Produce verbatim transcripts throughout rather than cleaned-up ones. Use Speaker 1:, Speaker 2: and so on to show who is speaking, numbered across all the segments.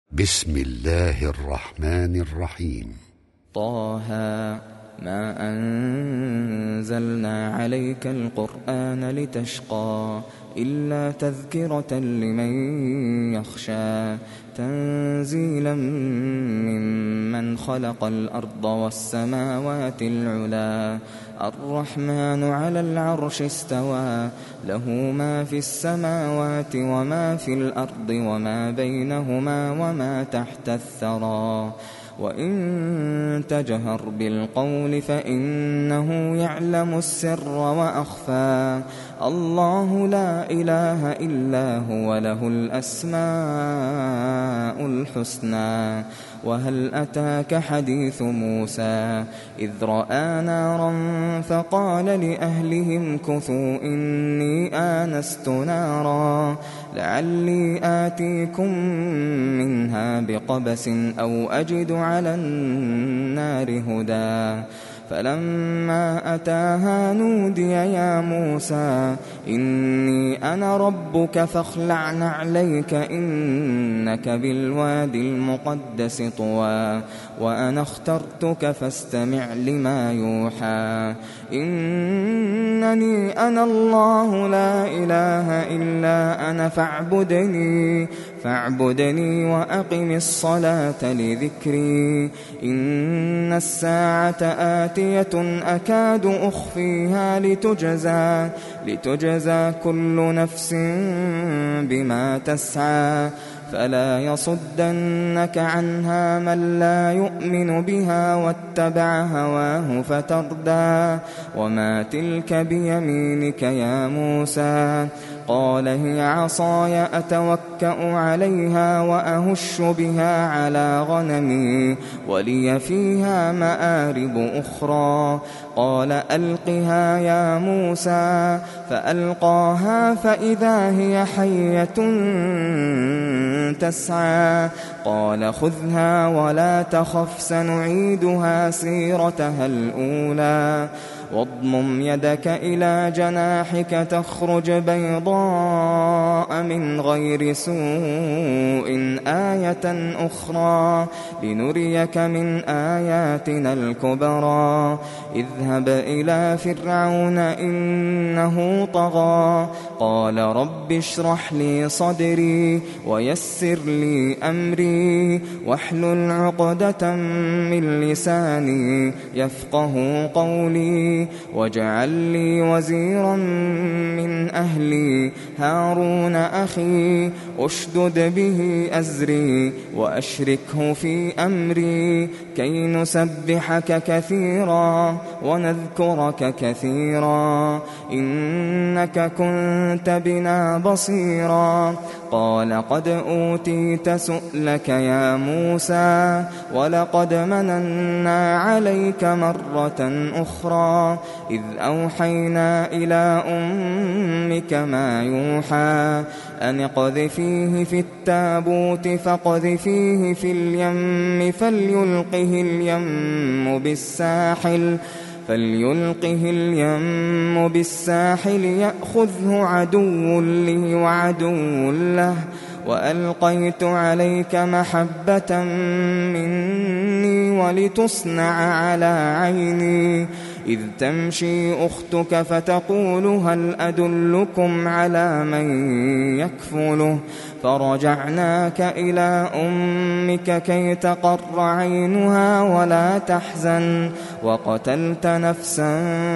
Speaker 1: بسم الله الرحمن الرحيم.
Speaker 2: طه ما أنزلنا عليك القرآن لتشقى إلا تذكرة لمن يخشى تنزيلا ممن خلق الأرض والسماوات العلا الرحمن على العرش استوى له ما في السماوات وما في الأرض وما بينهما وما تحت الثرى وإن تجهر بالقول فإنه يعلم السر وأخفى الله لا إله إلا هو له الأسماء الحسنى وهل أتاك حديث موسى إذ رأى نارا فقال لأهلهم كثوا إني آنست نارا لعلي آتيكم منها بقبس أو أجد على النار هدى فلما أتاها نودي يا موسى إني أنا ربك فاخلع نعليك إنك بالوادي المقدس طوى وأنا اخترتك فاستمع لما يوحى إنني أنا الله لا إله إلا أنا فاعبدني فاعبدني وأقم الصلاة لذكري إن الساعة آتية أكاد أخفيها لتجزى لتجزى كل نفس بما تسعى فلا يصدنك عنها من لا يؤمن بها واتبع هواه فتردى وما تلك بيمينك يا موسى قال هي عصاي أتوكأ عليها وأهش بها على غنمي ولي فيها مآرب أخرى قال ألقها يا موسى فألقاها فإذا هي حية تسعى قال خذها ولا تخف سنعيدها سيرتها الأولى واضمم يدك إلى جناحك تخرج بيضاء من غير سوء آية أخرى لنريك من آياتنا الكبرى اذهب إلى فرعون إنه طغى قال رب اشرح لي صدري ويسر لي أمري واحلل عقدة من لساني يفقه قولي واجعل لي وزيرا من أهلي هارون أخي أشدد به أزري وأشركه في أمري كي نسبحك كثيرا ونذكرك كثيرا إنك كنت بنا بصيرا قال قد أوتيت سؤلك يا موسى ولقد مننا عليك مرة أخرى إذ أوحينا إلى أمك ما يوحى أن اقذفيه في التابوت فاقذفيه في اليم فليلقه اليم بالساحل فليلقه اليم بالساحل يأخذه عدو لي وعدو له وألقيت عليك محبة مني ولتصنع على عيني إذ تمشي أختك فتقول هل أدلكم على من يكفله فرجعناك إلى أمك كي تقر عينها ولا تحزن وقتلت نفسا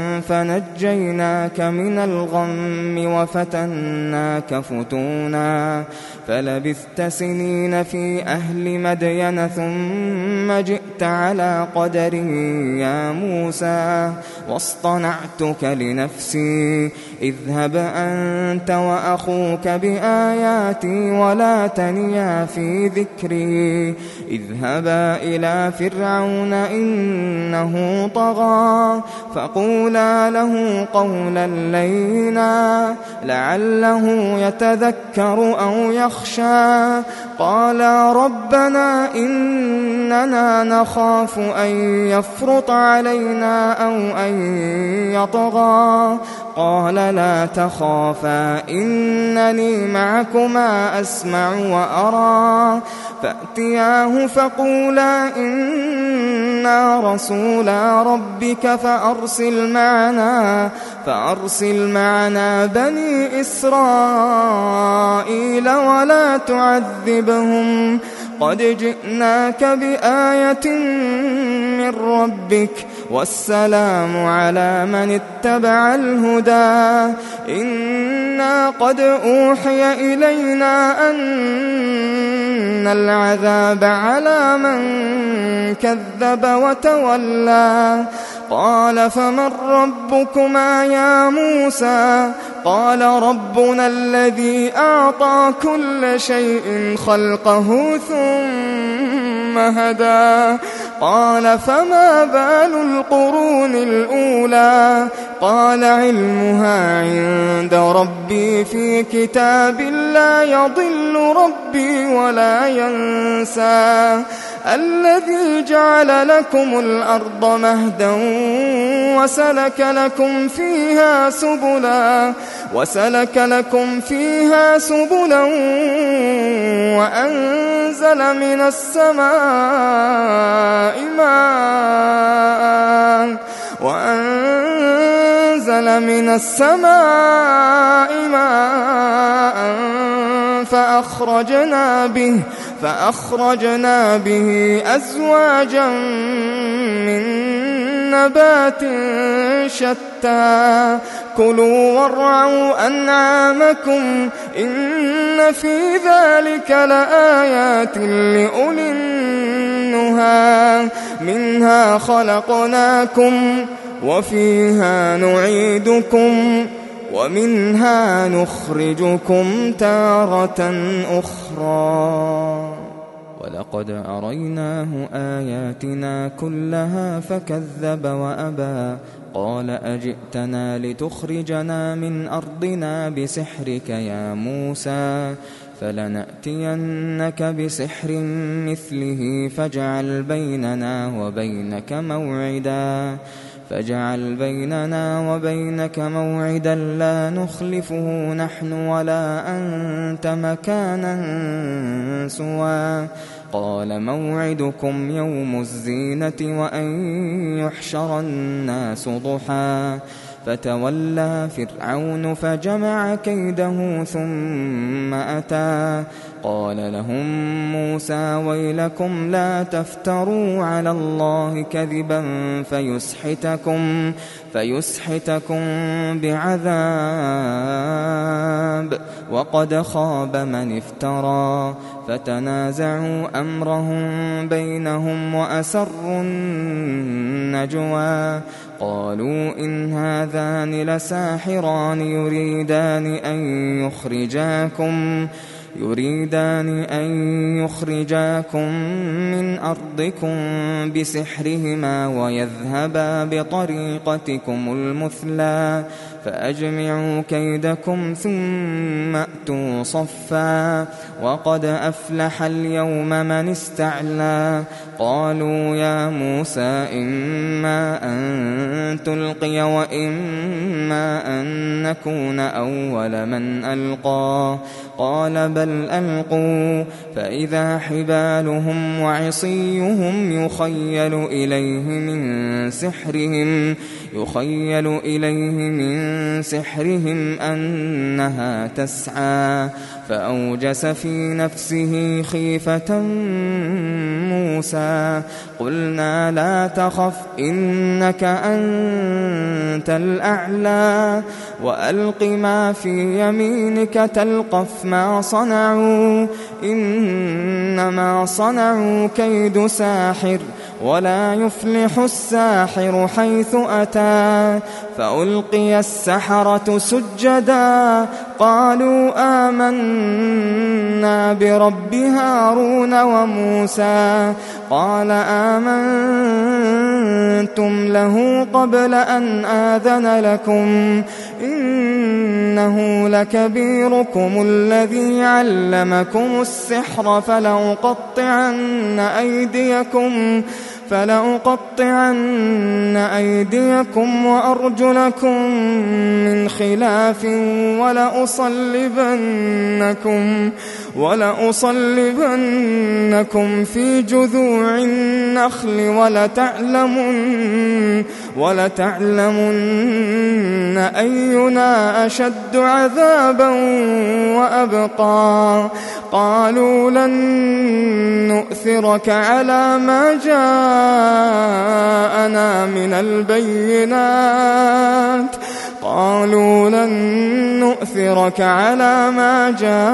Speaker 2: فنجيناك من الغم وفتناك فتونا فلبثت سنين في أهل مدين ثم جئت على قدري يا موسى واصطنعتك لنفسي اذهب أنت وأخوك بآياتي ولا تنيا في ذكري اذهبا إلى فرعون إنه طغى فقولا له قولا لينا لعله يتذكر أو يخشى قالا ربنا إننا نخاف أن يفرط علينا أو أن يطغى قال لا تخافا إنني معكما أسمع وأرى فأتياه فقولا إنا رسولا ربك فأرسل معنا فأرسل معنا بني إسرائيل ولا تعذبهم قد جئناك بآية من ربك والسلام على من اتبع الهدى إنا قد أوحي إلينا أن العذاب على من كذب وتولى قال فمن ربكما يا موسى قال ربنا الذي أعطى كل شيء خلقه ثم هدى قال فما بال القرون الأولى قال علمها عند ربي في كتاب لا يضل ربي ولا ينسى الذي جعل لكم الأرض مهدا وسلك لكم فيها سبلا وسلك لكم فيها سبلا وأنزل من السماء ماء وأنزل من السماء ماء فأخرجنا به فأخرجنا به أزواجا من نبات شتى كلوا وارعوا أنعامكم إن في ذلك لآيات لأولي النهى منها خلقناكم وفيها نعيدكم ومنها نخرجكم تارة أخرى ولقد أريناه آياتنا كلها فكذب وأبى قال أجئتنا لتخرجنا من أرضنا بسحرك يا موسى فلنأتينك بسحر مثله فاجعل بيننا وبينك موعدا فاجعل بيننا وبينك موعدا لا نخلفه نحن ولا أنت مكانا سوى قال موعدكم يوم الزينة وأن يحشر الناس ضحى فتولى فرعون فجمع كيده ثم أتى قال لهم موسى ويلكم لا تفتروا على الله كذبا فيسحتكم فيسحتكم بعذاب وقد خاب من افترى فتنازعوا أمرهم بينهم وأسروا النجوى قالوا إن هذان لساحران يريدان أن يخرجاكم يريدان أن يخرجاكم من أرضكم بسحرهما ويذهبا بطريقتكم المثلى فأجمعوا كيدكم ثم أتوا صفا وقد أفلح اليوم من استعلى قالوا يا موسى إما أن تلقي وإما أن نكون أول من ألقى قال بل ألقوا فإذا حبالهم وعصيهم يخيل إليه من سحرهم يخيل إليه من سحرهم أنها تسعى فأوجس في نفسه خيفة موسى قلنا لا تخف إنك أنت الأعلى وألق ما في يمينك تلقف ما صنعوا إنما صنعوا كيد ساحر ولا يفلح الساحر حيث أتى فألقي السحرة سجدا قالوا آمنا برب هارون وموسى قال آمنتم له قبل أن آذن لكم إنه لكبيركم الذي علمكم السحر فلأقطعن أيديكم فلأقطعن أيديكم وأرجلكم من خلاف ولأصلبنكم ولأصلبنكم في جذوع النخل ولتعلمن ولتعلمن أينا أشد عذابا وأبقى. قالوا لن نؤثرك على ما جاءنا من البينات قالوا لن نؤثرك على ما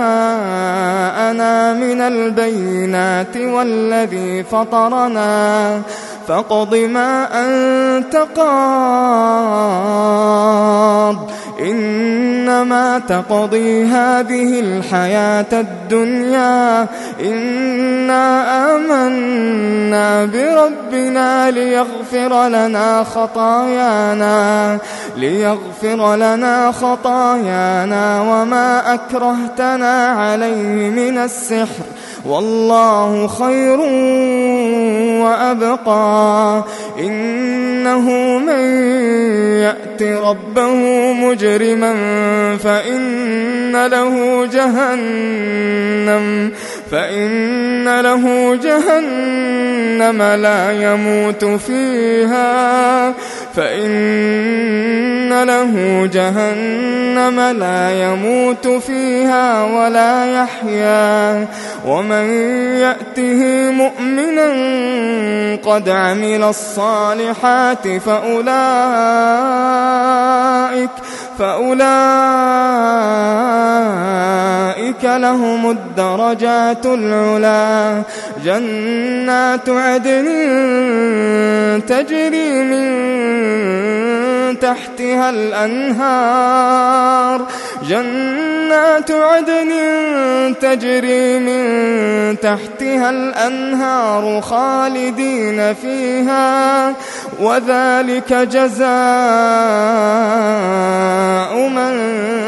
Speaker 2: جاءنا من البينات والذي فطرنا فاقض ما أنت قاض إنما تقضي هذه الحياة الدنيا إنا آمنا بربنا ليغفر لنا خطايانا ليغفر لنا خطايانا وما أكرهتنا عليه من السحر والله خير وأبقى. إنه من يأت ربه مجرما فإن له جهنم فإن له جهنم لا يموت فيها فإن له جهنم لا يموت فيها ولا يحيا. ومن يأته مؤمنا قد عمل الصالحات فأولئك فأولئك لهم الدرجات العلى جنات عدن تجري من تحتها الأنهار جنات عدن تجري من تحتها الأنهار خالدين فيها وذلك جزاء من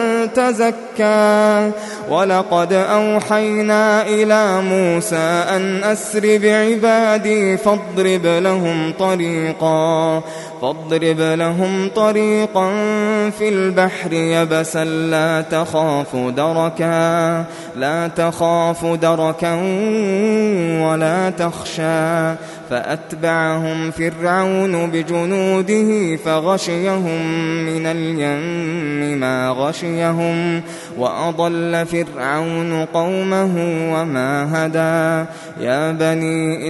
Speaker 2: تزكى. ولقد أوحينا إلى موسى أن أسر بعبادي فاضرب لهم طريقا فاضرب لهم طريقا في البحر يبسا لا تخاف دركا لا تخاف دركا ولا تخشى. فأتبعهم فرعون بجنوده فغشيهم من اليم ما غشيهم وأضل فرعون قومه وما هدى. يا بني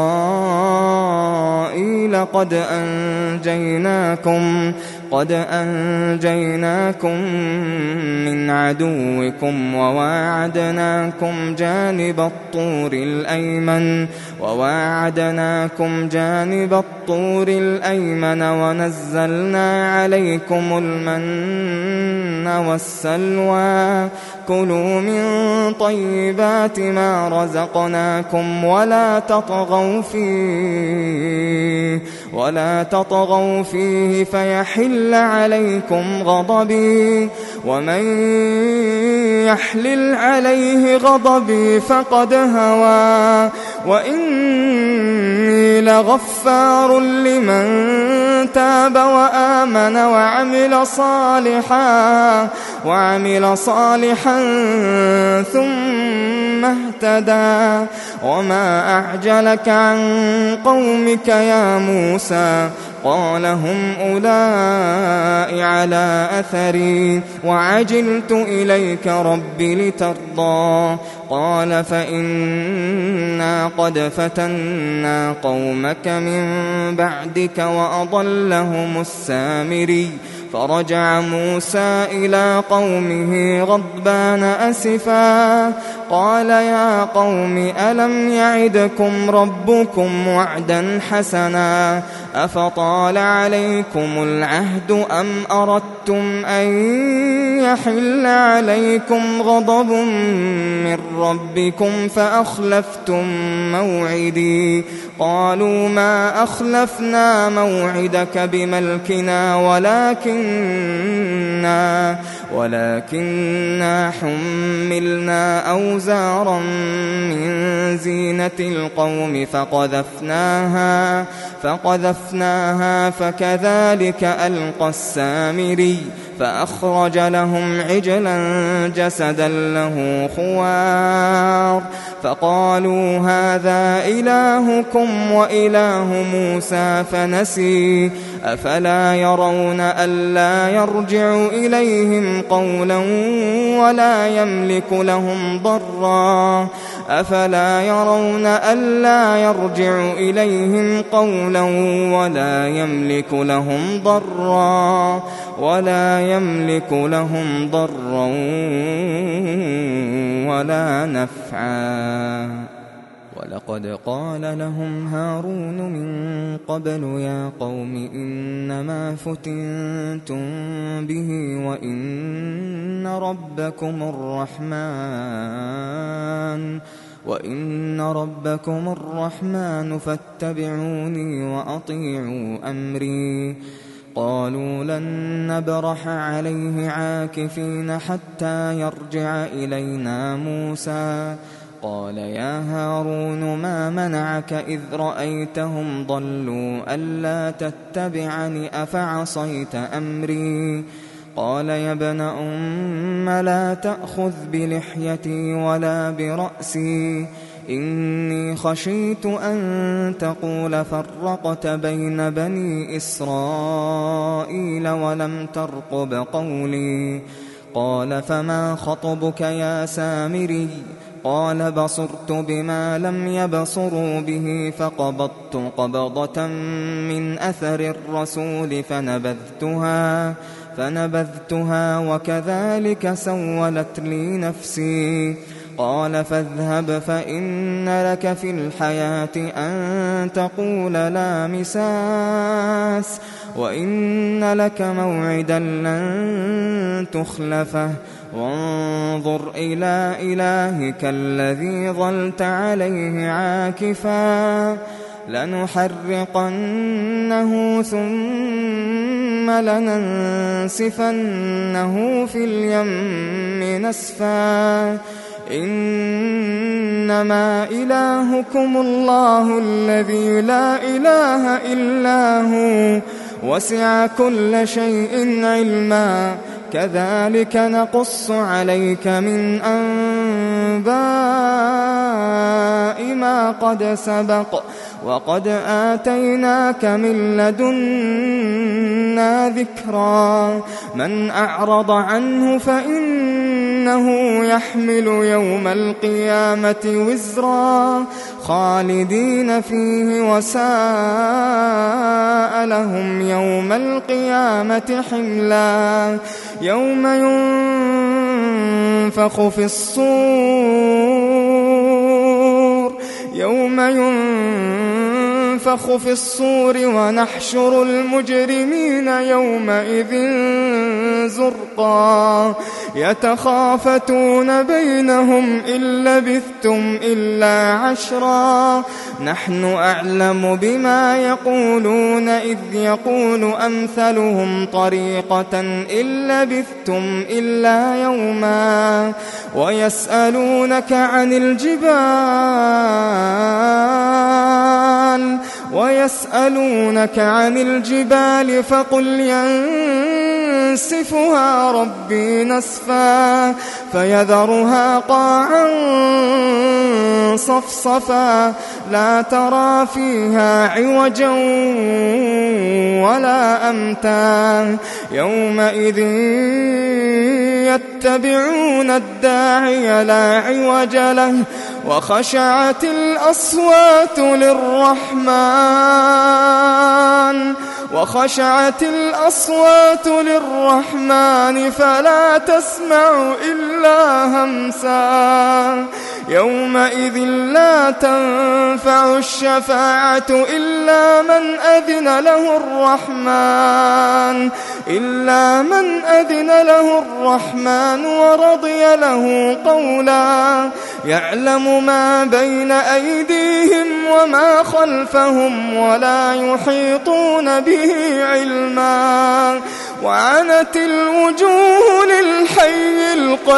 Speaker 2: إسرائيل قد أنجيناكم قد أنجيناكم من عدوكم وواعدناكم جانب الطور الأيمن وواعدناكم جانب الطور الأيمن ونزلنا عليكم المن والسلوى كلوا من طيبات ما رزقناكم ولا تطغوا فيه ولا تطغوا فيه فيحل عليكم غضبي ومن يحلل عليه غضبي فقد هوى وإني لغفار لمن تاب وآمن وعمل صالحا وعمل صالحا ثم اهتدى. وما أعجلك عن قومك يا موسى قال هم أولئك على أثري وعجلت إليك رب لترضى. قال فإنا قد فتنا قومك من بعدك وأضلهم السامري. فرجع موسى إلى قومه غضبان أسفا قال يا قوم ألم يعدكم ربكم وعدا حسنا أفطال عليكم العهد أم أردتم أن يحل عليكم غضب من ربكم فأخلفتم موعدي. قالوا ما أخلفنا موعدك بملكنا ولكن ولكننا ولكننا حملنا أوزارا من زينة القوم فقذفناها فقذفناها فكذلك ألقى السامري فأخرج لهم عجلا جسدا له خوار فقالوا هذا إلهكم وإله موسى فنسي أفلا يرون ألا يرجع إليهم قولا ولا يملك لهم ضرا أفلا يرون ألا يرجع إليهم قولا ولا يملك لهم ضرا ولا يملك لهم ضرا ولا نفعا ولقد قال لهم هارون من قبل يا قوم إنما فتنتم به وإن ربكم الرحمن وإن ربكم الرحمن فاتبعوني وأطيعوا أمري قالوا لن نبرح عليه عاكفين حتى يرجع إلينا موسى قال يا هارون ما منعك إذ رأيتهم ضلوا ألا تتبعني أفعصيت أمري قال يا ابن أم لا تأخذ بلحيتي ولا برأسي إني خشيت أن تقول فرقت بين بني إسرائيل ولم ترقب قولي قال فما خطبك يا سامري قال بصرت بما لم يبصروا به فقبضت قبضة من أثر الرسول فنبذتها فنبذتها وكذلك سولت لي نفسي قال فاذهب فإن لك في الحياة أن تقول لا مساس وإن لك موعدا لن تخلفه وانظر إلى إلهك الذي ظلت عليه عاكفا لنحرقنه ثم لننسفنه في اليم نسفا إنما إلهكم الله الذي لا إله إلا هو وسع كل شيء علما كذلك نقص عليك من أنباء ما قد سبق وقد آتيناك من لدنا ذكرا من أعرض عنه فإنه يحمل يوم القيامة وزرا خالدين فيه وساء لهم يوم القيامة حملا يوم ينفخ في الصور يوم ينفخ في الصور ونحشر المجرمين يومئذ زرقا يتخافتون بينهم إن لبثتم إلا عشرا نحن أعلم بما يقولون إذ يقول أمثلهم طريقة إن لبثتم إلا يوما ويسألونك عن الجبال ويسألونك عن الجبال فقل ينسفها ربي نسفا فيذرها قاعا صفصفا لا ترى فيها عوجا ولا أمتا يومئذ يتبعون الداعي لا عوج له وخشعت الأصوات للرحمن وخشعت الأصوات للرحمن فلا تسمع إلا همسا يومئذ لا تنفع الشفاعة إلا من أذن له الرحمن إلا من أذن له الرحمن ورضي له قولا يعلم ما بين أيديهم وما خلفهم ولا يحيطون به علما وعنت الوجوه للحي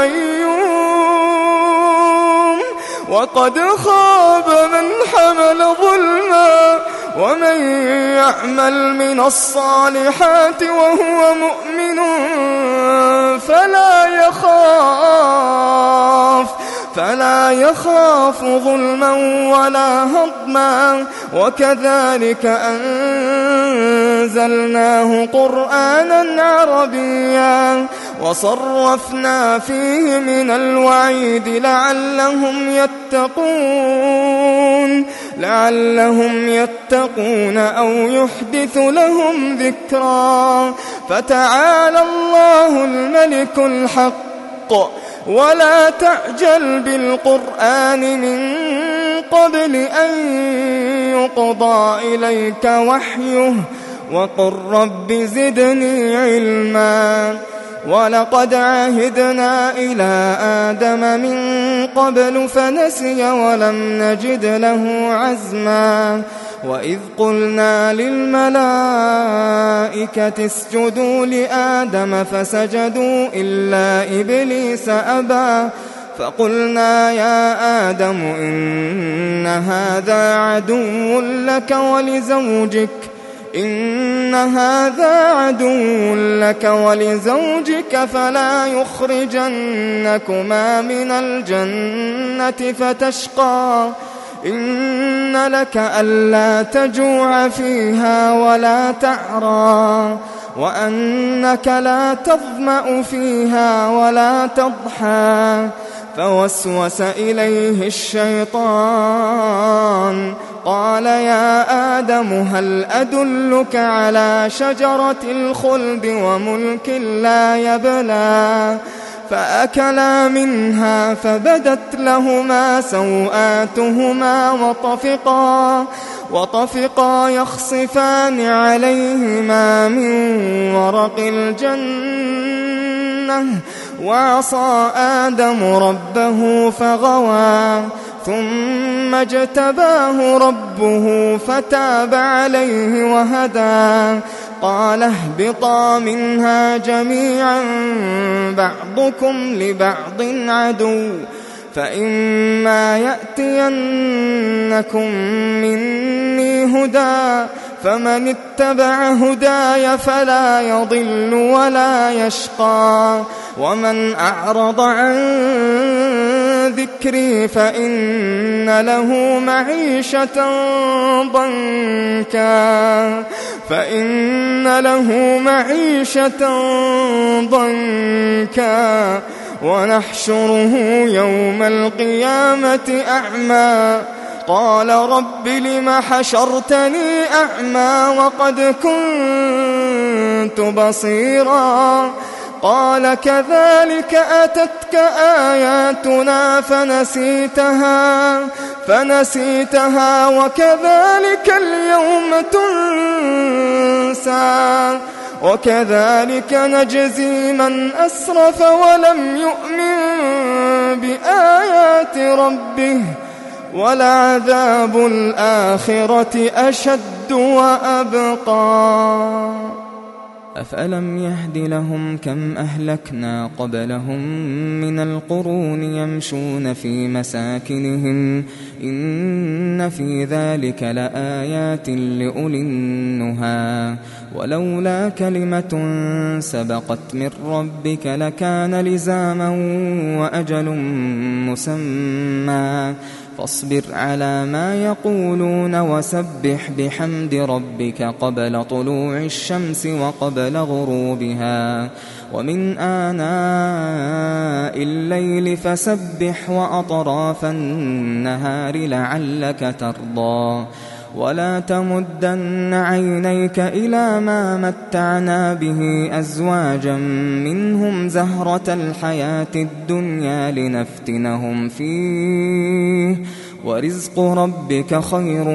Speaker 2: القيوم وقد خاب من حمل ظلما ومن يعمل من الصالحات وهو مؤمن فلا يخاف فلا يخاف ظلما ولا هضما وكذلك أنزلناه قرآنا عربيا وصرفنا فيه من الوعيد لعلهم يتقون لعلهم يتقون أو يحدث لهم ذكرا فتعالى الله الملك الحق ولا تعجل بالقرآن من قبل أن يقضى إليك وحيه وقل رب زدني علما ولقد عهدنا إلى آدم من قبل فنسي ولم نجد له عزما وإذ قلنا للملائكة اسجدوا لآدم فسجدوا إلا إبليس أبى فقلنا يا آدم إن هذا عدو لك ولزوجك إن هذا عدو لك ولزوجك فلا يخرجنكما من الجنة فتشقى إن لك ألا تجوع فيها ولا تعرى وأنك لا تظمأ فيها ولا تضحى فوسوس إليه الشيطان قال يا آدم هل أدلك على شجرة الخلد وملك لا يبلى فأكلا منها فبدت لهما سوآتهما وطفقا وطفقا يخصفان عليهما من ورق الجنة وعصى آدم ربه فغوى ثم اجتباه ربه فتاب عليه وهدى قال اهبطا منها جميعا بعضكم لبعض عدو فإما يأتينكم مني هدى فمن اتبع هداي فلا يضل ولا يشقى ومن أعرض عن ذكري فإن له معيشة ضنكا فإن له معيشة ضنكا ونحشره يوم القيامة أعمى قال رب لم حشرتني أعمى وقد كنت بصيرا قال كذلك أتتك آياتنا فنسيتها فنسيتها وكذلك اليوم تنسى وكذلك نجزي من أسرف ولم يؤمن بآيات ربه ولعذاب الآخرة أشد وأبقى أفألم يهد لهم كم أهلكنا قبلهم من القرون يمشون في مساكنهم إن في ذلك لآيات لأولي النهى ولولا كلمة سبقت من ربك لكان لزاما وأجل مسمى فاصبر على ما يقولون وسبح بحمد ربك قبل طلوع الشمس وقبل غروبها ومن آناء الليل فسبح وأطراف النهار لعلك ترضى ولا تمدن عينيك إلى ما متعنا به أزواجا منهم زهرة الحياة الدنيا لنفتنهم فيه ورزق ربك خير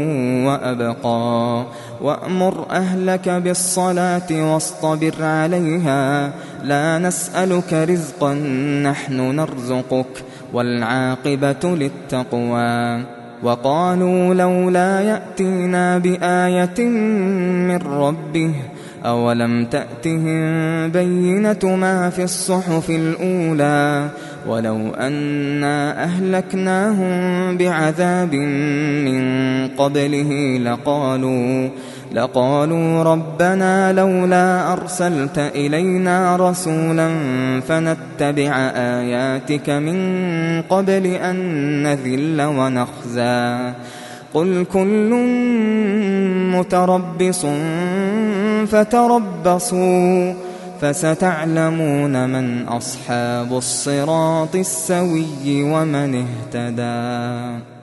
Speaker 2: وأبقى وأمر أهلك بالصلاة واصطبر عليها لا نسألك رزقا نحن نرزقك والعاقبة للتقوى وقالوا لولا يأتينا بآية من ربه أولم تأتهم بينة ما في الصحف الأولى ولو أنا أهلكناهم بعذاب من قبله لقالوا لقالوا ربنا لولا أرسلت إلينا رسولا فنتبع آياتك من قبل أن نذل ونخزى قل كل متربص فتربصوا فستعلمون من أصحاب الصراط السوي ومن اهتدى.